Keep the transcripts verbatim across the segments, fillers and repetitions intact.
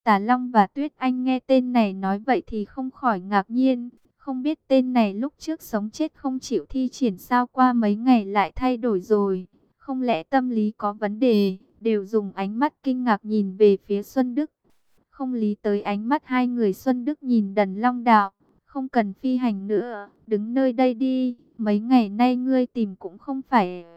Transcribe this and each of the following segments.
Tà Long và Tuyết Anh nghe tên này nói vậy thì không khỏi ngạc nhiên. Không biết tên này lúc trước sống chết không chịu thi triển sao qua mấy ngày lại thay đổi rồi. Không lẽ tâm lý có vấn đề, đều dùng ánh mắt kinh ngạc nhìn về phía Xuân Đức. Không lý tới ánh mắt hai người, Xuân Đức nhìn Đần Long đạo, không cần phi hành nữa, đứng nơi đây đi, mấy ngày nay ngươi tìm cũng không phải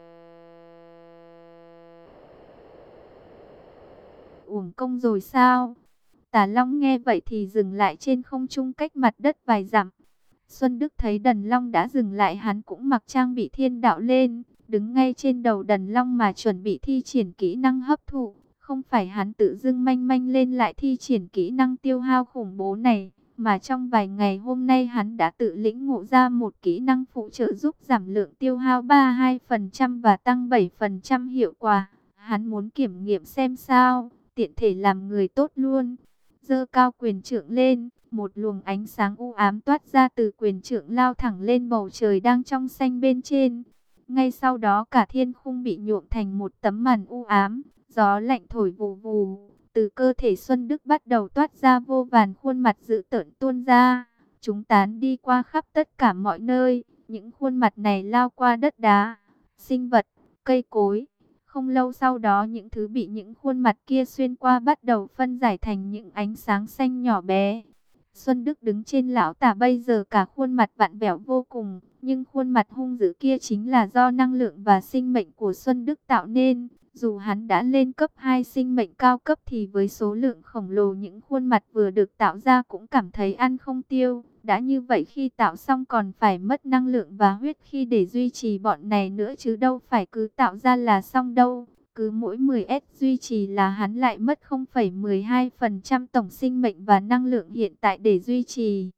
uổng công rồi sao? Tà Long nghe vậy thì dừng lại trên không trung cách mặt đất vài dặm. Xuân Đức thấy Đần Long đã dừng lại, hắn cũng mặc trang bị thiên đạo lên, đứng ngay trên đầu Đần Long mà chuẩn bị thi triển kỹ năng hấp thụ. Không phải hắn tự dưng manh manh lên lại thi triển kỹ năng tiêu hao khủng bố này, mà trong vài ngày hôm nay hắn đã tự lĩnh ngộ ra một kỹ năng phụ trợ giúp giảm lượng tiêu hao ba mươi hai phần trăm và tăng bảy phần trăm hiệu quả. Hắn muốn kiểm nghiệm xem sao, tiện thể làm người tốt luôn. Giơ cao quyền trượng lên, một luồng ánh sáng u ám toát ra từ quyền trượng lao thẳng lên bầu trời đang trong xanh bên trên. Ngay sau đó cả thiên khung bị nhuộm thành một tấm màn u ám, gió lạnh thổi vù vù. Từ cơ thể Xuân Đức bắt đầu toát ra vô vàn khuôn mặt dữ tợn tuôn ra. Chúng tán đi qua khắp tất cả mọi nơi. Những khuôn mặt này lao qua đất đá, sinh vật, cây cối. Không lâu sau đó những thứ bị những khuôn mặt kia xuyên qua bắt đầu phân giải thành những ánh sáng xanh nhỏ bé. Xuân Đức đứng trên lão tả bây giờ cả khuôn mặt vặn vẹo vô cùng, nhưng khuôn mặt hung dữ kia chính là do năng lượng và sinh mệnh của Xuân Đức tạo nên. Dù hắn đã lên cấp hai sinh mệnh cao cấp thì với số lượng khổng lồ những khuôn mặt vừa được tạo ra cũng cảm thấy ăn không tiêu. Đã như vậy khi tạo xong còn phải mất năng lượng và huyết khi để duy trì bọn này nữa chứ đâu phải cứ tạo ra là xong đâu. Cứ mỗi mười ét duy trì là hắn lại mất không phẩy mười hai phần trăm tổng sinh mệnh và năng lượng hiện tại để duy trì.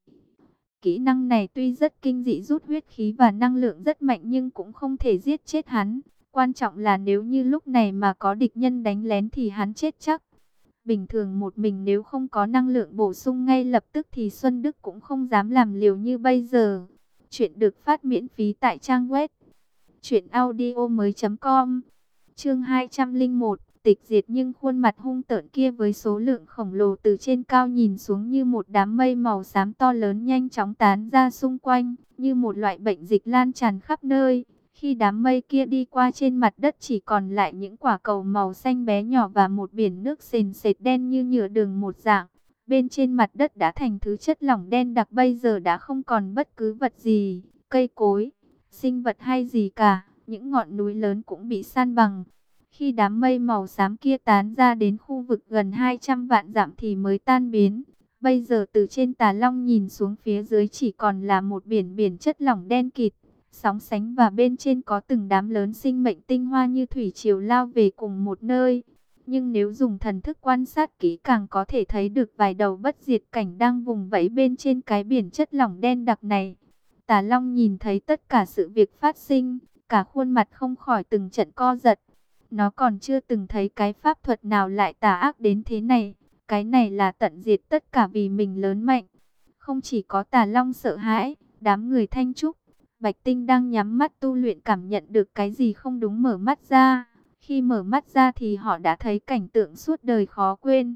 Kỹ năng này tuy rất kinh dị, rút huyết khí và năng lượng rất mạnh nhưng cũng không thể giết chết hắn. Quan trọng là nếu như lúc này mà có địch nhân đánh lén thì hắn chết chắc. Bình thường một mình nếu không có năng lượng bổ sung ngay lập tức thì Xuân Đức cũng không dám làm liều như bây giờ. Chuyện được phát miễn phí tại trang web truyện audio mới chấm com. Chương hai trăm lẻ một, tịch diệt. Nhưng khuôn mặt hung tợn kia với số lượng khổng lồ từ trên cao nhìn xuống như một đám mây màu xám to lớn nhanh chóng tán ra xung quanh, như một loại bệnh dịch lan tràn khắp nơi. Khi đám mây kia đi qua trên mặt đất chỉ còn lại những quả cầu màu xanh bé nhỏ và một biển nước sền sệt đen như nhựa đường một dạng. Bên trên mặt đất đã thành thứ chất lỏng đen đặc, bây giờ đã không còn bất cứ vật gì, cây cối, sinh vật hay gì cả. Những ngọn núi lớn cũng bị san bằng. Khi đám mây màu xám kia tán ra đến khu vực gần hai trăm vạn dặm thì mới tan biến. Bây giờ từ trên Tà Long nhìn xuống phía dưới chỉ còn là một biển biển chất lỏng đen kịt, sóng sánh, và bên trên có từng đám lớn sinh mệnh tinh hoa như thủy triều lao về cùng một nơi. Nhưng nếu dùng thần thức quan sát kỹ càng có thể thấy được vài đầu bất diệt cảnh đang vùng vẫy bên trên cái biển chất lỏng đen đặc này. Tà Long nhìn thấy tất cả sự việc phát sinh, cả khuôn mặt không khỏi từng trận co giật. Nó còn chưa từng thấy cái pháp thuật nào lại tà ác đến thế này. Cái này là tận diệt tất cả vì mình lớn mạnh. Không chỉ có Tà Long sợ hãi, đám người Thanh Trúc, Bạch Tinh đang nhắm mắt tu luyện cảm nhận được cái gì không đúng mở mắt ra. Khi mở mắt ra thì họ đã thấy cảnh tượng suốt đời khó quên.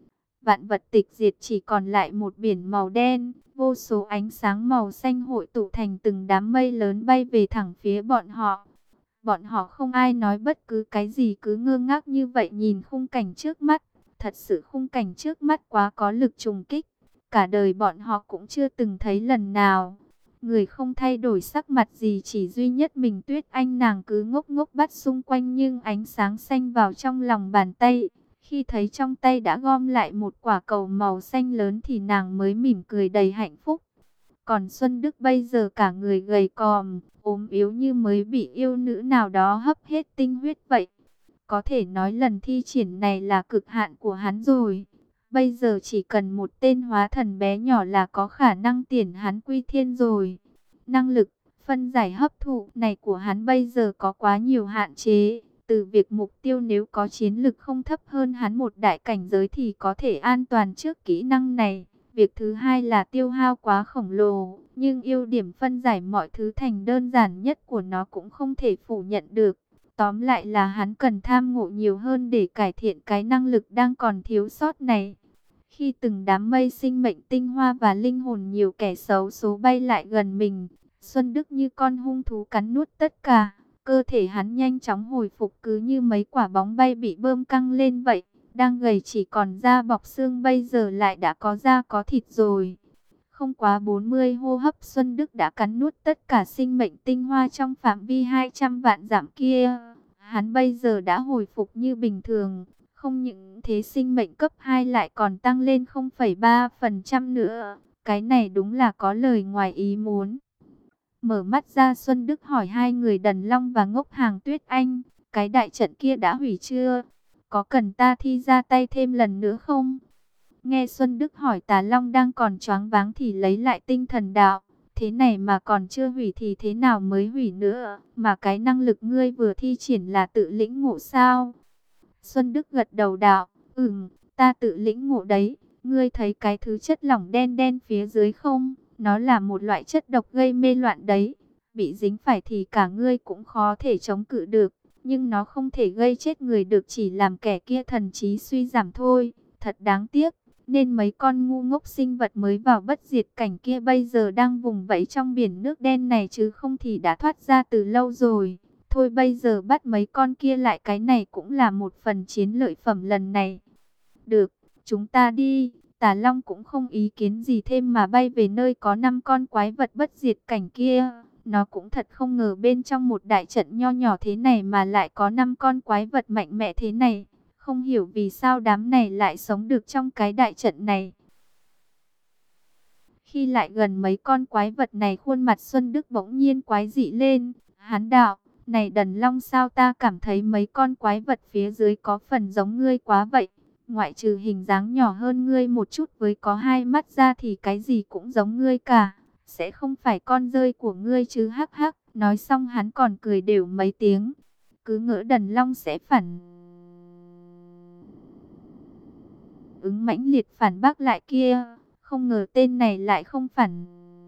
Vạn vật tịch diệt, chỉ còn lại một biển màu đen, vô số ánh sáng màu xanh hội tụ thành từng đám mây lớn bay về thẳng phía bọn họ. Bọn họ không ai nói bất cứ cái gì, cứ ngơ ngác như vậy nhìn khung cảnh trước mắt. Thật sự khung cảnh trước mắt quá có lực trùng kích. Cả đời bọn họ cũng chưa từng thấy lần nào. Người không thay đổi sắc mặt gì, chỉ duy nhất mình Tuyết Anh, nàng cứ ngốc ngốc bắt xung quanh nhưng ánh sáng xanh vào trong lòng bàn tay. Khi thấy trong tay đã gom lại một quả cầu màu xanh lớn thì nàng mới mỉm cười đầy hạnh phúc. Còn Xuân Đức bây giờ cả người gầy còm, ốm yếu như mới bị yêu nữ nào đó hấp hết tinh huyết vậy. Có thể nói lần thi triển này là cực hạn của hắn rồi. Bây giờ chỉ cần một tên hóa thần bé nhỏ là có khả năng tiền hắn quy thiên rồi. Năng lực phân giải hấp thụ này của hắn bây giờ có quá nhiều hạn chế. Từ việc mục tiêu nếu có chiến lực không thấp hơn hắn một đại cảnh giới thì có thể an toàn trước kỹ năng này. Việc thứ hai là tiêu hao quá khổng lồ, nhưng ưu điểm phân giải mọi thứ thành đơn giản nhất của nó cũng không thể phủ nhận được. Tóm lại là hắn cần tham ngộ nhiều hơn để cải thiện cái năng lực đang còn thiếu sót này. Khi từng đám mây sinh mệnh tinh hoa và linh hồn nhiều kẻ xấu số bay lại gần mình, Xuân Đức như con hung thú cắn nuốt tất cả. Cơ thể hắn nhanh chóng hồi phục cứ như mấy quả bóng bay bị bơm căng lên vậy. Đang gầy chỉ còn da bọc xương bây giờ lại đã có da có thịt rồi. Không quá bốn mươi hô hấp Xuân Đức đã cắn nuốt tất cả sinh mệnh tinh hoa trong phạm vi hai trăm vạn dặm kia. Hắn bây giờ đã hồi phục như bình thường. Không những thế sinh mệnh cấp hai lại còn tăng lên không phẩy ba phần trăm nữa. Cái này đúng là có lời ngoài ý muốn. Mở mắt ra Xuân Đức hỏi hai người Đần Long và Ngốc Hàng Tuyết Anh. Cái đại trận kia đã hủy chưa? Có cần ta thi ra tay thêm lần nữa không? Nghe Xuân Đức hỏi Tà Long đang còn choáng váng thì lấy lại tinh thần đạo. Thế này mà còn chưa hủy thì thế nào mới hủy nữa? Mà cái năng lực ngươi vừa thi triển là tự lĩnh ngộ sao? Xuân Đức gật đầu đạo. Ừm, ta tự lĩnh ngộ đấy. Ngươi thấy cái thứ chất lỏng đen đen phía dưới không? Nó là một loại chất độc gây mê loạn đấy. Bị dính phải thì cả ngươi cũng khó thể chống cự được. Nhưng nó không thể gây chết người được, chỉ làm kẻ kia thần trí suy giảm thôi. Thật đáng tiếc. Nên mấy con ngu ngốc sinh vật mới vào bất diệt cảnh kia bây giờ đang vùng vẫy trong biển nước đen này, chứ không thì đã thoát ra từ lâu rồi. Thôi bây giờ bắt mấy con kia lại, cái này cũng là một phần chiến lợi phẩm lần này. Được, chúng ta đi. Tà Long cũng không ý kiến gì thêm mà bay về nơi có năm con quái vật bất diệt cảnh kia. Nó cũng thật không ngờ bên trong một đại trận nho nhỏ thế này mà lại có năm con quái vật mạnh mẽ thế này. Không hiểu vì sao đám này lại sống được trong cái đại trận này. Khi lại gần mấy con quái vật này, khuôn mặt Xuân Đức bỗng nhiên quái dị lên. Hắn đạo, này Đần Long, sao ta cảm thấy mấy con quái vật phía dưới có phần giống ngươi quá vậy? Ngoại trừ hình dáng nhỏ hơn ngươi một chút với có hai mắt ra thì cái gì cũng giống ngươi cả. Sẽ không phải con rơi của ngươi chứ? Hắc hắc. Nói xong hắn còn cười đều mấy tiếng. Cứ ngỡ Đần Long sẽ phản ứng mãnh liệt phản bác lại kia. Không ngờ tên này lại không phản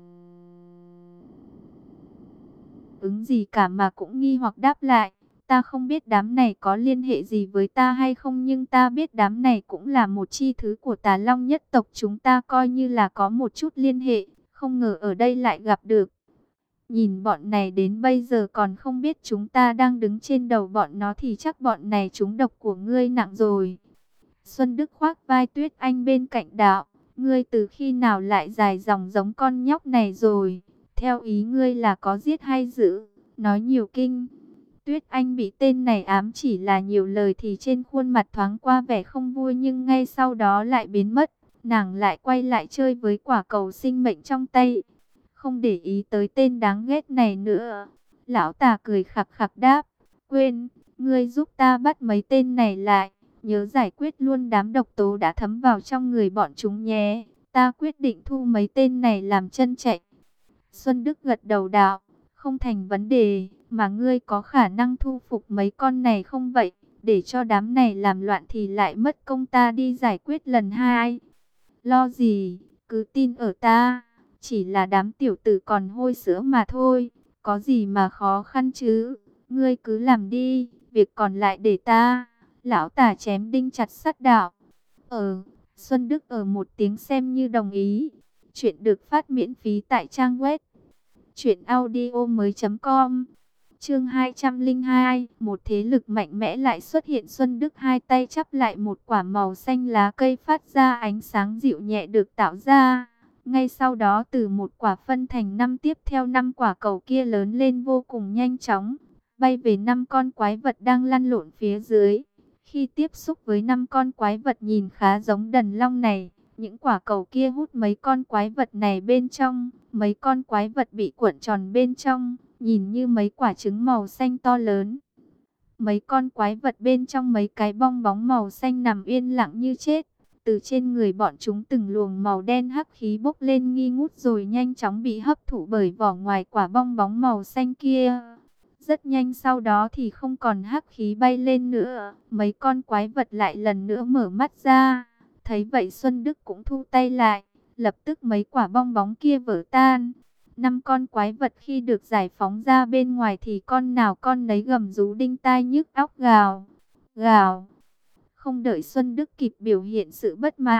ứng gì cả mà cũng nghi hoặc đáp lại. Ta không biết đám này có liên hệ gì với ta hay không, nhưng ta biết đám này cũng là một chi thứ của Tà Long nhất tộc chúng ta, coi như là có một chút liên hệ. Không ngờ ở đây lại gặp được. Nhìn bọn này đến bây giờ còn không biết chúng ta đang đứng trên đầu bọn nó thì chắc bọn này trúng độc của ngươi nặng rồi. Xuân Đức khoác vai Tuyết Anh bên cạnh đạo. Ngươi từ khi nào lại dài dòng giống con nhóc này rồi? Theo ý ngươi là có giết hay giữ? Nói nhiều kinh. Tuyết Anh bị tên này ám chỉ là nhiều lời thì trên khuôn mặt thoáng qua vẻ không vui, nhưng ngay sau đó lại biến mất. Nàng lại quay lại chơi với quả cầu sinh mệnh trong tay, không để ý tới tên đáng ghét này nữa. Lão Tà cười khặc khặc đáp. Quên, ngươi giúp ta bắt mấy tên này lại. Nhớ giải quyết luôn đám độc tố đã thấm vào trong người bọn chúng nhé. Ta quyết định thu mấy tên này làm chân chạy. Xuân Đức gật đầu đạo. Không thành vấn đề. Mà ngươi có khả năng thu phục mấy con này không vậy? Để cho đám này làm loạn thì lại mất công ta đi giải quyết lần hai. Lo gì, cứ tin ở ta. Chỉ là đám tiểu tử còn hôi sữa mà thôi. Có gì mà khó khăn chứ? Ngươi cứ làm đi. Việc còn lại để ta. Lão Tà chém đinh chặt sắt đạo. Ờ, Xuân Đức ở một tiếng xem như đồng ý. Chuyện được phát miễn phí tại trang web truyện audio mới chấm com. Chương hai trăm lẻ hai, một thế lực mạnh mẽ lại xuất hiện. Xuân Đức hai tay chắp lại, một quả màu xanh lá cây phát ra ánh sáng dịu nhẹ được tạo ra. Ngay sau đó từ một quả phân thành năm, tiếp theo năm quả cầu kia lớn lên vô cùng nhanh chóng, bay về năm con quái vật đang lăn lộn phía dưới. Khi tiếp xúc với năm con quái vật nhìn khá giống Đần Long này, những quả cầu kia hút mấy con quái vật này bên trong. Mấy con quái vật bị cuộn tròn bên trong, nhìn như mấy quả trứng màu xanh to lớn. Mấy con quái vật bên trong mấy cái bong bóng màu xanh nằm yên lặng như chết. Từ trên người bọn chúng từng luồng màu đen hắc khí bốc lên nghi ngút rồi nhanh chóng bị hấp thụ bởi vỏ ngoài quả bong bóng màu xanh kia. Rất nhanh sau đó thì không còn hắc khí bay lên nữa. Mấy con quái vật lại lần nữa mở mắt ra. Thấy vậy Xuân Đức cũng thu tay lại. Lập tức mấy quả bong bóng kia vỡ tan. Năm con quái vật khi được giải phóng ra bên ngoài thì con nào con nấy gầm rú đinh tai nhức óc, gào, gào. Không đợi Xuân Đức kịp biểu hiện sự bất mãn,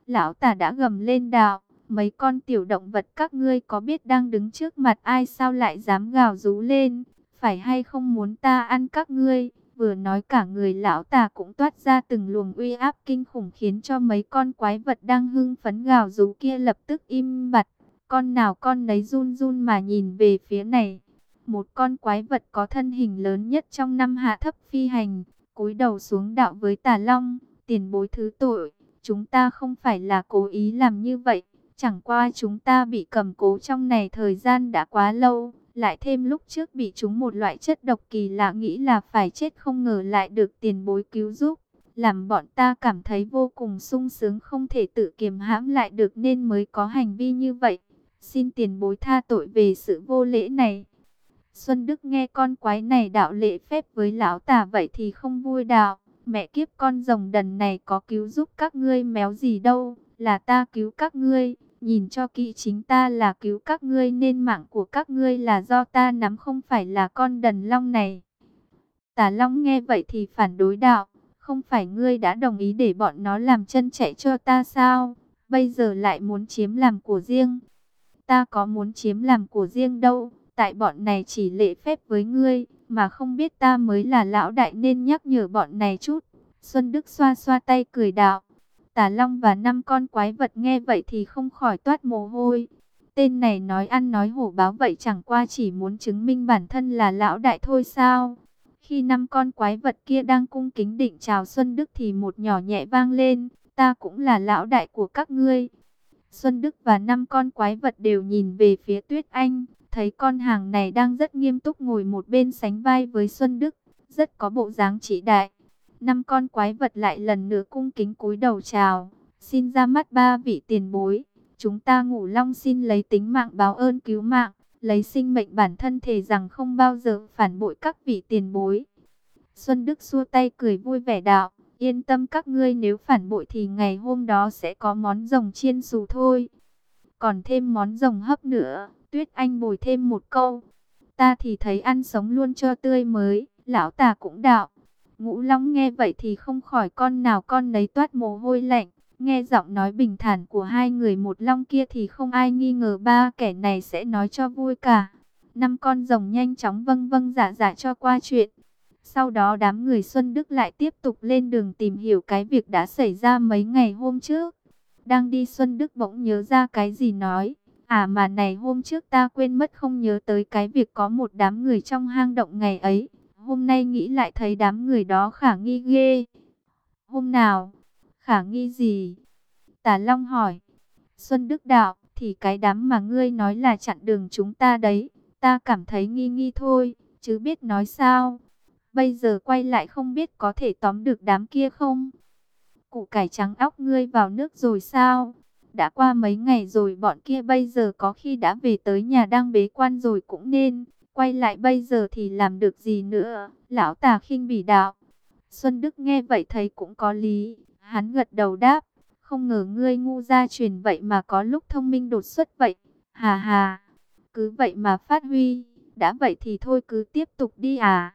Lão Tả đã gầm lên đạo, mấy con tiểu động vật các ngươi có biết đang đứng trước mặt ai sao lại dám gào rú lên, phải hay không muốn ta ăn các ngươi? Vừa nói cả người lão Tả cũng toát ra từng luồng uy áp kinh khủng khiến cho mấy con quái vật đang hưng phấn gào rú kia lập tức im bặt. Con nào con nấy run run mà nhìn về phía này. Một con quái vật có thân hình lớn nhất trong năm hạ thấp phi hành, cúi đầu xuống đạo với Tà Long, tiền bối thứ tội, chúng ta không phải là cố ý làm như vậy, chẳng qua chúng ta bị cầm cố trong này thời gian đã quá lâu, lại thêm lúc trước bị trúng một loại chất độc kỳ lạ nghĩ là phải chết không ngờ lại được tiền bối cứu giúp, làm bọn ta cảm thấy vô cùng sung sướng không thể tự kiềm hãm lại được nên mới có hành vi như vậy. Xin tiền bối tha tội về sự vô lễ này. Xuân Đức nghe con quái này đạo lễ phép với lão Tả vậy thì không vui đạo. Mẹ kiếp con rồng đần này có cứu giúp các ngươi méo gì đâu, là ta cứu các ngươi. Nhìn cho kỹ chính ta là cứu các ngươi nên mạng của các ngươi là do ta nắm không phải là con đần long này. Tà Long nghe vậy thì phản đối đạo, không phải ngươi đã đồng ý để bọn nó làm chân chạy cho ta sao? Bây giờ lại muốn chiếm làm của riêng. Ta có muốn chiếm làm của riêng đâu, tại bọn này chỉ lễ phép với ngươi, mà không biết ta mới là lão đại nên nhắc nhở bọn này chút. Xuân Đức xoa xoa tay cười đạo. Tà Long và năm con quái vật nghe vậy thì không khỏi toát mồ hôi. Tên này nói ăn nói hổ báo vậy chẳng qua chỉ muốn chứng minh bản thân là lão đại thôi sao. Khi năm con quái vật kia đang cung kính định chào Xuân Đức thì một nhỏ nhẹ vang lên. Ta cũng là lão đại của các ngươi. Xuân Đức và năm con quái vật đều nhìn về phía Tuyết Anh, thấy con hàng này đang rất nghiêm túc ngồi một bên sánh vai với Xuân Đức, rất có bộ dáng trị đại. Năm con quái vật lại lần nữa cung kính cúi đầu chào, xin ra mắt ba vị tiền bối, chúng ta Ngũ Long xin lấy tính mạng báo ơn cứu mạng, lấy sinh mệnh bản thân thề rằng không bao giờ phản bội các vị tiền bối. Xuân Đức xua tay cười vui vẻ đạo. Yên tâm các ngươi nếu phản bội thì ngày hôm đó sẽ có món rồng chiên xù thôi. Còn thêm món rồng hấp nữa, Tuyết Anh bồi thêm một câu. Ta thì thấy ăn sống luôn cho tươi mới, lão Tả cũng đạo. Ngũ Long nghe vậy thì không khỏi con nào con nấy toát mồ hôi lạnh. Nghe giọng nói bình thản của hai người một long kia thì không ai nghi ngờ ba kẻ này sẽ nói cho vui cả. Năm con rồng nhanh chóng vâng vâng dạ dạ cho qua chuyện. Sau đó đám người Xuân Đức lại tiếp tục lên đường tìm hiểu cái việc đã xảy ra mấy ngày hôm trước. Đang đi Xuân Đức bỗng nhớ ra cái gì nói. À mà này hôm trước ta quên mất không nhớ tới cái việc có một đám người trong hang động ngày ấy. Hôm nay nghĩ lại thấy đám người đó khả nghi ghê. Hôm nào? Khả nghi gì? Tà Long hỏi. Xuân Đức đạo, thì cái đám mà ngươi nói là chặn đường chúng ta đấy. Ta cảm thấy nghi nghi thôi, chứ biết nói sao. Bây giờ quay lại không biết có thể tóm được đám kia không? Củ cải trắng óc ngươi vào nước rồi sao? Đã qua mấy ngày rồi bọn kia bây giờ có khi đã về tới nhà đang bế quan rồi cũng nên. Quay lại bây giờ thì làm được gì nữa? Lão Tả khinh bỉ đạo. Xuân Đức nghe vậy thấy cũng có lý. Hắn gật đầu đáp. Không ngờ ngươi ngu gia truyền vậy mà có lúc thông minh đột xuất vậy. Hà hà. Cứ vậy mà phát huy. Đã vậy thì thôi cứ tiếp tục đi à.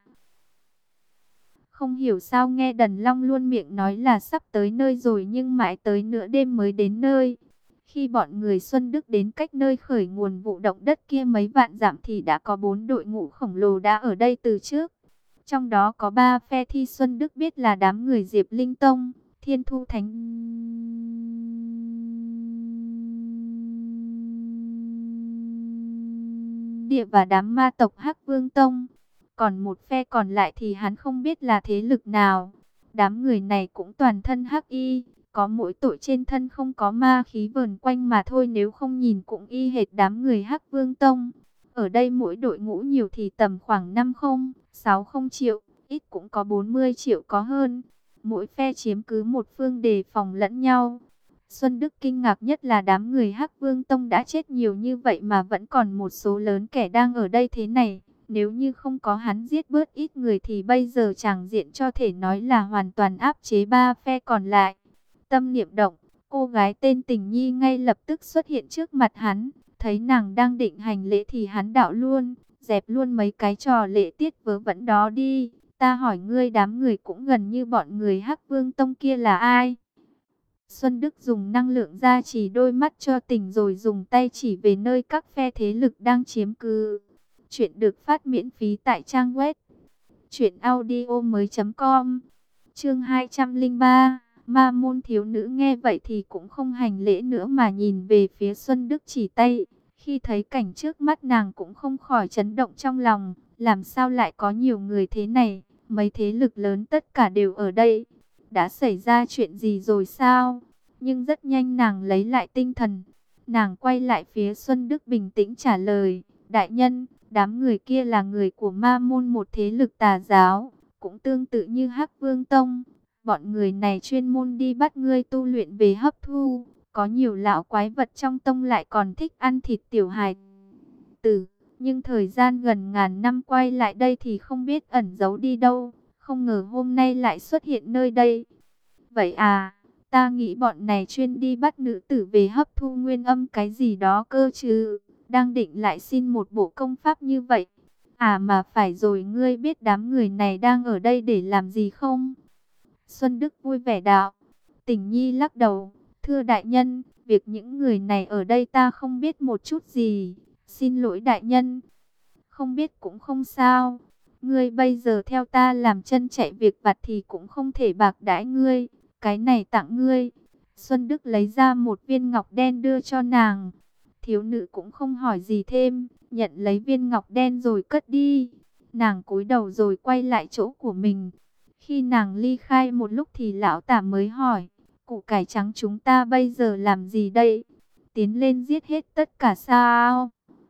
Không hiểu sao nghe Đần Long luôn miệng nói là sắp tới nơi rồi nhưng mãi tới nửa đêm mới đến nơi. Khi bọn người Xuân Đức đến cách nơi khởi nguồn vụ động đất kia mấy vạn dặm thì đã có bốn đội ngũ khổng lồ đã ở đây từ trước. Trong đó có ba phe thi Xuân Đức biết là đám người Diệp Linh Tông, Thiên Thu Thánh Địa và đám ma tộc Hắc Vương Tông. Còn một phe còn lại thì hắn không biết là thế lực nào. Đám người này cũng toàn thân hắc y, có mỗi tội trên thân không có ma khí vờn quanh mà thôi, nếu không nhìn cũng y hệt đám người Hắc Vương Tông. Ở đây mỗi đội ngũ nhiều thì tầm khoảng năm không, sáu không triệu, ít cũng có bốn mươi triệu có hơn. Mỗi phe chiếm cứ một phương đề phòng lẫn nhau. Xuân Đức kinh ngạc nhất là đám người Hắc Vương Tông đã chết nhiều như vậy mà vẫn còn một số lớn kẻ đang ở đây thế này. Nếu như không có hắn giết bớt ít người thì bây giờ tràng diện cho thể nói là hoàn toàn áp chế ba phe còn lại. Tâm niệm động, cô gái tên Tình Nhi ngay lập tức xuất hiện trước mặt hắn. Thấy nàng đang định hành lễ thì hắn đạo luôn, dẹp luôn mấy cái trò lễ tiết vớ vẩn đó đi. Ta hỏi ngươi đám người cũng gần như bọn người Hắc Vương Tông kia là ai? Xuân Đức dùng năng lượng gia trì đôi mắt cho Tình rồi dùng tay chỉ về nơi các phe thế lực đang chiếm cứ. Chuyện được phát miễn phí tại trang web truyện audio mới chấm com. Chương hai trăm lẻ ba, Ma môn thiếu nữ nghe vậy thì cũng không hành lễ nữa mà nhìn về phía Xuân Đức chỉ tay. Khi thấy cảnh trước mắt nàng cũng không khỏi chấn động trong lòng, làm sao lại có nhiều người thế này, mấy thế lực lớn tất cả đều ở đây. Đã xảy ra chuyện gì rồi sao? Nhưng rất nhanh nàng lấy lại tinh thần. Nàng quay lại phía Xuân Đức bình tĩnh trả lời, đại nhân, đám người kia là người của Ma môn, một thế lực tà giáo, cũng tương tự như Hắc Vương Tông. Bọn người này chuyên môn đi bắt ngươi tu luyện về hấp thu. Có nhiều lão quái vật trong tông lại còn thích ăn thịt tiểu hài tử. Nhưng thời gian gần ngàn năm quay lại đây thì không biết ẩn giấu đi đâu. Không ngờ hôm nay lại xuất hiện nơi đây. Vậy à, ta nghĩ bọn này chuyên đi bắt nữ tử về hấp thu nguyên âm cái gì đó cơ chứ. Đang định lại xin một bộ công pháp như vậy. À mà phải rồi, ngươi biết đám người này đang ở đây để làm gì không? Xuân Đức vui vẻ đạo. Tình Nhi lắc đầu, thưa đại nhân, việc những người này ở đây ta không biết một chút gì. Xin lỗi đại nhân. Không biết cũng không sao. Ngươi bây giờ theo ta làm chân chạy việc vặt thì cũng không thể bạc đãi ngươi. Cái này tặng ngươi. Xuân Đức lấy ra một viên ngọc đen đưa cho nàng. Thiếu nữ cũng không hỏi gì thêm, nhận lấy viên ngọc đen rồi cất đi. Nàng cúi đầu rồi quay lại chỗ của mình. Khi nàng ly khai một lúc thì lão tả mới hỏi, củ cải trắng chúng ta bây giờ làm gì đây? Tiến lên giết hết tất cả sao?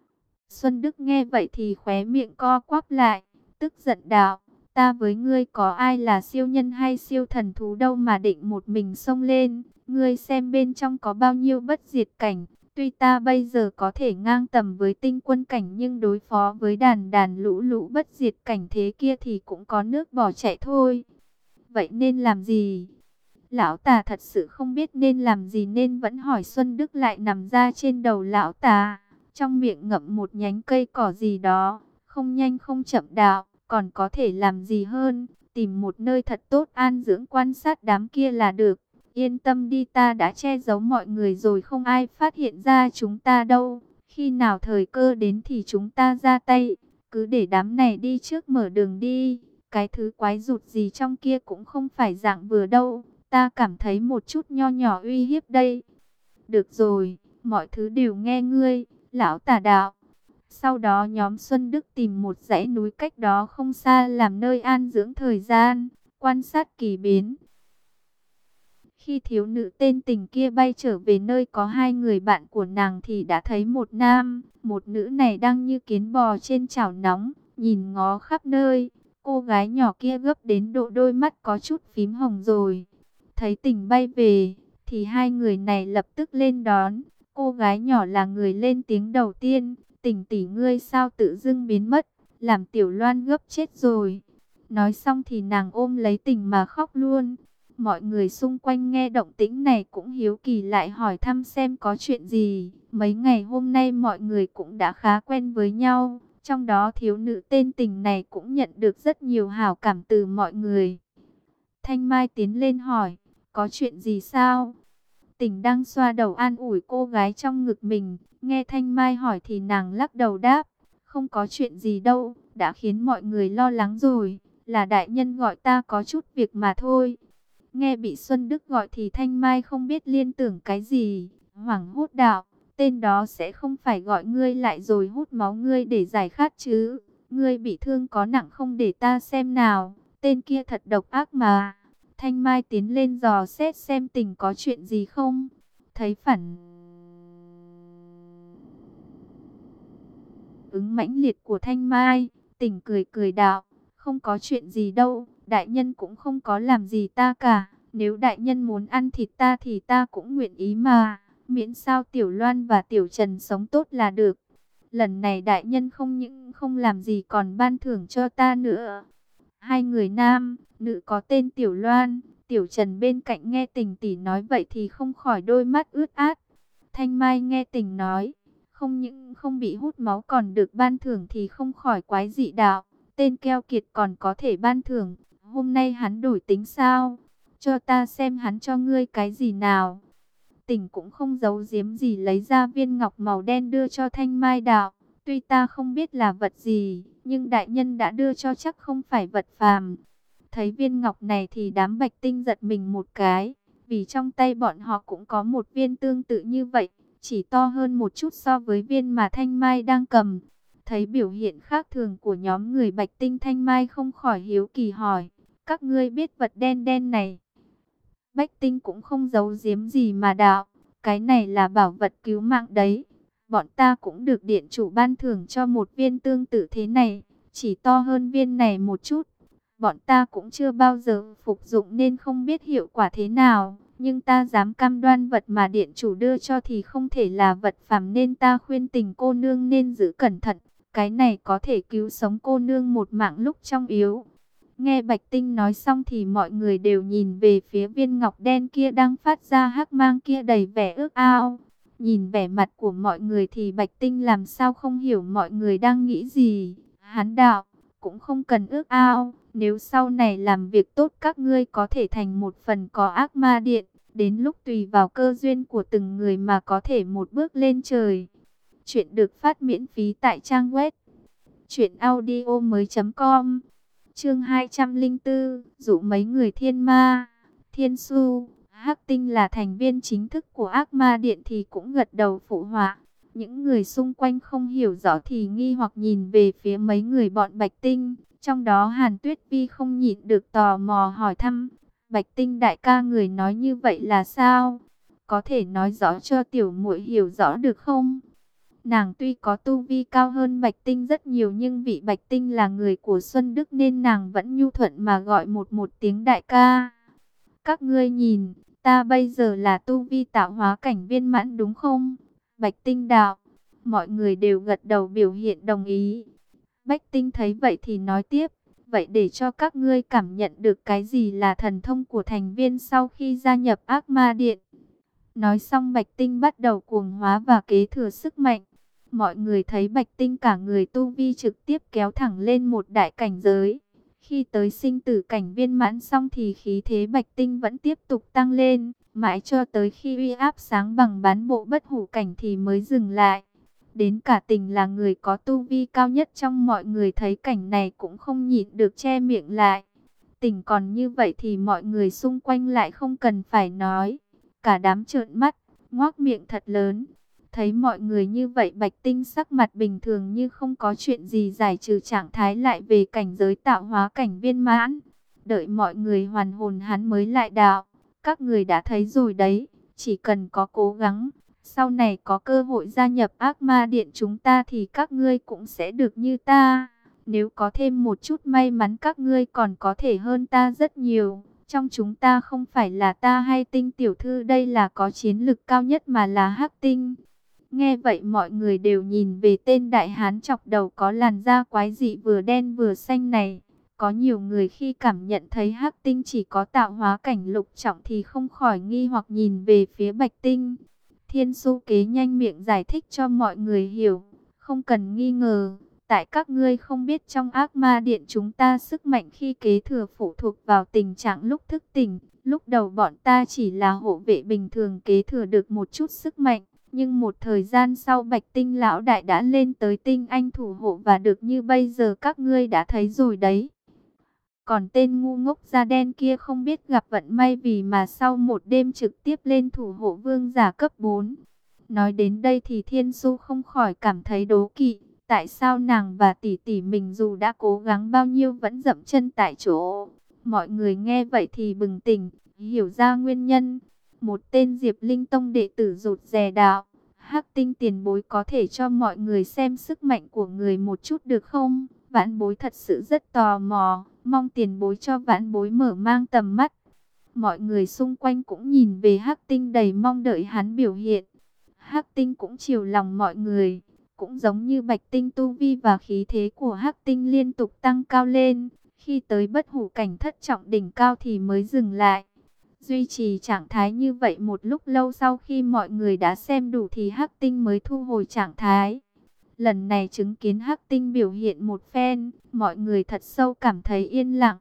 Xuân Đức nghe vậy thì khóe miệng co quắp lại, tức giận đạo, ta với ngươi có ai là siêu nhân hay siêu thần thú đâu mà định một mình xông lên. Ngươi xem bên trong có bao nhiêu bất diệt cảnh. Tuy ta bây giờ có thể ngang tầm với tinh quân cảnh, nhưng đối phó với đàn đàn lũ lũ bất diệt cảnh thế kia thì cũng có nước bỏ chạy thôi. Vậy nên làm gì? Lão tà thật sự không biết nên làm gì nên vẫn hỏi. Xuân Đức lại nằm ra trên đầu lão tà, trong miệng ngậm một nhánh cây cỏ gì đó, không nhanh không chậm đạo, còn có thể làm gì hơn, tìm một nơi thật tốt an dưỡng quan sát đám kia là được. Yên tâm đi, ta đã che giấu mọi người rồi, không ai phát hiện ra chúng ta đâu. Khi nào thời cơ đến thì chúng ta ra tay, cứ để đám này đi trước mở đường đi. Cái thứ quái rụt gì trong kia cũng không phải dạng vừa đâu. Ta cảm thấy một chút nho nhỏ uy hiếp đây. Được rồi, mọi thứ đều nghe ngươi, lão tả đạo. Sau đó nhóm Xuân Đức tìm một dãy núi cách đó không xa làm nơi an dưỡng thời gian, quan sát kỳ biến. Khi thiếu nữ tên Tình kia bay trở về nơi có hai người bạn của nàng thì đã thấy một nam, một nữ này đang như kiến bò trên chảo nóng, nhìn ngó khắp nơi. Cô gái nhỏ kia gấp đến độ đôi mắt có chút phím hồng rồi. Thấy Tình bay về, thì hai người này lập tức lên đón. Cô gái nhỏ là người lên tiếng đầu tiên. Tình tỷ, ngươi sao tự dưng biến mất, làm Tiểu Loan gấp chết rồi. Nói xong thì nàng ôm lấy Tình mà khóc luôn. Mọi người xung quanh nghe động tĩnh này cũng hiếu kỳ lại hỏi thăm xem có chuyện gì. Mấy ngày hôm nay mọi người cũng đã khá quen với nhau. Trong đó thiếu nữ tên Tình này cũng nhận được rất nhiều hảo cảm từ mọi người. Thanh Mai tiến lên hỏi, có chuyện gì sao? Tình đang xoa đầu an ủi cô gái trong ngực mình. Nghe Thanh Mai hỏi thì nàng lắc đầu đáp, không có chuyện gì đâu, đã khiến mọi người lo lắng rồi. Là đại nhân gọi ta có chút việc mà thôi. Nghe bị Xuân Đức gọi thì Thanh Mai không biết liên tưởng cái gì, hoảng hốt đạo, tên đó sẽ không phải gọi ngươi lại rồi hút máu ngươi để giải khát chứ? Ngươi bị thương có nặng không để ta xem nào? Tên kia thật độc ác mà. Thanh Mai tiến lên dò xét xem Tình có chuyện gì không. Thấy phản ứng mãnh liệt của Thanh Mai, Tình cười cười đạo, không có chuyện gì đâu, đại nhân cũng không có làm gì ta cả. Nếu đại nhân muốn ăn thịt ta thì ta cũng nguyện ý mà, miễn sao Tiểu Loan và Tiểu Trần sống tốt là được. Lần này đại nhân không những không làm gì còn ban thưởng cho ta nữa. Hai người nam, nữ có tên Tiểu Loan, Tiểu Trần bên cạnh nghe Tình tỷ nói vậy thì không khỏi đôi mắt ướt át. Thanh Mai nghe Tình nói, không những không bị hút máu còn được ban thưởng thì không khỏi quái dị đạo. Tên keo kiệt còn có thể ban thưởng, hôm nay hắn đổi tính sao? Cho ta xem hắn cho ngươi cái gì nào. Tỉnh cũng không giấu giếm gì lấy ra viên ngọc màu đen đưa cho Thanh Mai đạo. Tuy ta không biết là vật gì, nhưng đại nhân đã đưa cho chắc không phải vật phàm. Thấy viên ngọc này thì đám Bạch Tinh giật mình một cái, vì trong tay bọn họ cũng có một viên tương tự như vậy, chỉ to hơn một chút so với viên mà Thanh Mai đang cầm. Thấy biểu hiện khác thường của nhóm người Bạch Tinh, Thanh Mai không khỏi hiếu kỳ hỏi, các ngươi biết vật đen đen này? Bạch Tinh cũng không giấu giếm gì mà đạo, cái này là bảo vật cứu mạng đấy. Bọn ta cũng được điện chủ ban thưởng cho một viên tương tự thế này, chỉ to hơn viên này một chút. Bọn ta cũng chưa bao giờ phục dụng nên không biết hiệu quả thế nào. Nhưng ta dám cam đoan vật mà điện chủ đưa cho thì không thể là vật phàm, nên ta khuyên tình cô nương nên giữ cẩn thận. Cái này có thể cứu sống cô nương một mạng lúc trong yếu. Nghe Bạch Tinh nói xong thì mọi người đều nhìn về phía viên ngọc đen kia đang phát ra hắc mang kia đầy vẻ ước ao. Nhìn vẻ mặt của mọi người thì Bạch Tinh làm sao không hiểu mọi người đang nghĩ gì. Hắn đạo, cũng không cần ước ao. Nếu sau này làm việc tốt các ngươi có thể thành một phần có ác ma điện. Đến lúc tùy vào cơ duyên của từng người mà có thể một bước lên trời. Chuyện được phát miễn phí tại trang web truyện audio mới chấm com. Chương hai trăm lẻ bốn, dụ mấy người thiên ma. Thiên Su, Hắc Tinh là thành viên chính thức của ác ma điện thì cũng gật đầu phụ họa. Những người xung quanh không hiểu rõ thì nghi hoặc nhìn về phía mấy người bọn Bạch Tinh. Trong đó Hàn Tuyết Vi không nhịn được tò mò hỏi thăm, Bạch Tinh đại ca, người nói như vậy là sao? Có thể nói rõ cho tiểu muội hiểu rõ được không? Nàng tuy có tu vi cao hơn Bạch Tinh rất nhiều, nhưng vị Bạch Tinh là người của Xuân Đức nên nàng vẫn nhu thuận mà gọi một một tiếng đại ca. Các ngươi nhìn, ta bây giờ là tu vi tạo hóa cảnh viên mãn đúng không? Bạch Tinh đạo. Mọi người đều gật đầu biểu hiện đồng ý. Bạch Tinh thấy vậy thì nói tiếp, vậy để cho các ngươi cảm nhận được cái gì là thần thông của thành viên sau khi gia nhập ác ma điện. Nói xong Bạch Tinh bắt đầu cuồng hóa và kế thừa sức mạnh. Mọi người thấy Bạch Tinh cả người tu vi trực tiếp kéo thẳng lên một đại cảnh giới. Khi tới sinh tử cảnh viên mãn xong thì khí thế Bạch Tinh vẫn tiếp tục tăng lên, mãi cho tới khi uy áp sáng bằng bán bộ bất hủ cảnh thì mới dừng lại. Đến cả Tình là người có tu vi cao nhất trong mọi người thấy cảnh này cũng không nhịn được che miệng lại. Tình còn như vậy thì mọi người xung quanh lại không cần phải nói. Cả đám trợn mắt, ngoác miệng thật lớn. Thấy mọi người như vậy, Bạch Tinh sắc mặt bình thường như không có chuyện gì, giải trừ trạng thái lại về cảnh giới tạo hóa cảnh viên mãn. Đợi mọi người hoàn hồn hắn mới lại đạo, các người đã thấy rồi đấy, chỉ cần có cố gắng, sau này có cơ hội gia nhập ác ma điện chúng ta thì các ngươi cũng sẽ được như ta. Nếu có thêm một chút may mắn các ngươi còn có thể hơn ta rất nhiều. Trong chúng ta không phải là ta hay Tinh tiểu thư đây là có chiến lực cao nhất mà là Hắc Tinh. Nghe vậy mọi người đều nhìn về tên đại hán chọc đầu có làn da quái dị vừa đen vừa xanh này. Có nhiều người khi cảm nhận thấy Hắc Tinh chỉ có tạo hóa cảnh lục trọng thì không khỏi nghi hoặc nhìn về phía Bạch Tinh. Thiên Su kế nhanh miệng giải thích cho mọi người hiểu, không cần nghi ngờ. Tại các ngươi không biết trong ác ma điện chúng ta sức mạnh khi kế thừa phụ thuộc vào tình trạng lúc thức tỉnh. Lúc đầu bọn ta chỉ là hộ vệ bình thường kế thừa được một chút sức mạnh. Nhưng một thời gian sau Bạch Tinh lão đại đã lên tới tinh anh thủ hộ và được như bây giờ các ngươi đã thấy rồi đấy. Còn tên ngu ngốc da đen kia không biết gặp vận may vì mà sau một đêm trực tiếp lên thủ hộ vương giả cấp bốn. Nói đến đây thì Thiên Su không khỏi cảm thấy đố kỵ. Tại sao nàng và tỷ tỷ mình dù đã cố gắng bao nhiêu vẫn dậm chân tại chỗ? Mọi người nghe vậy thì bừng tỉnh, hiểu ra nguyên nhân. Một tên Diệp Linh Tông đệ tử rụt rè đạo, Hắc Tinh tiền bối có thể cho mọi người xem sức mạnh của người một chút được không? Vãn bối thật sự rất tò mò, mong tiền bối cho vãn bối mở mang tầm mắt. Mọi người xung quanh cũng nhìn về Hắc Tinh đầy mong đợi hắn biểu hiện. Hắc Tinh cũng chiều lòng mọi người, cũng giống như Bạch Tinh, tu vi và khí thế của Hắc Tinh liên tục tăng cao lên. Khi tới bất hủ cảnh thất trọng đỉnh cao thì mới dừng lại. Duy trì trạng thái như vậy một lúc lâu, sau khi mọi người đã xem đủ thì Hắc Tinh mới thu hồi trạng thái. Lần này chứng kiến Hắc Tinh biểu hiện một phen, mọi người thật sâu cảm thấy yên lặng.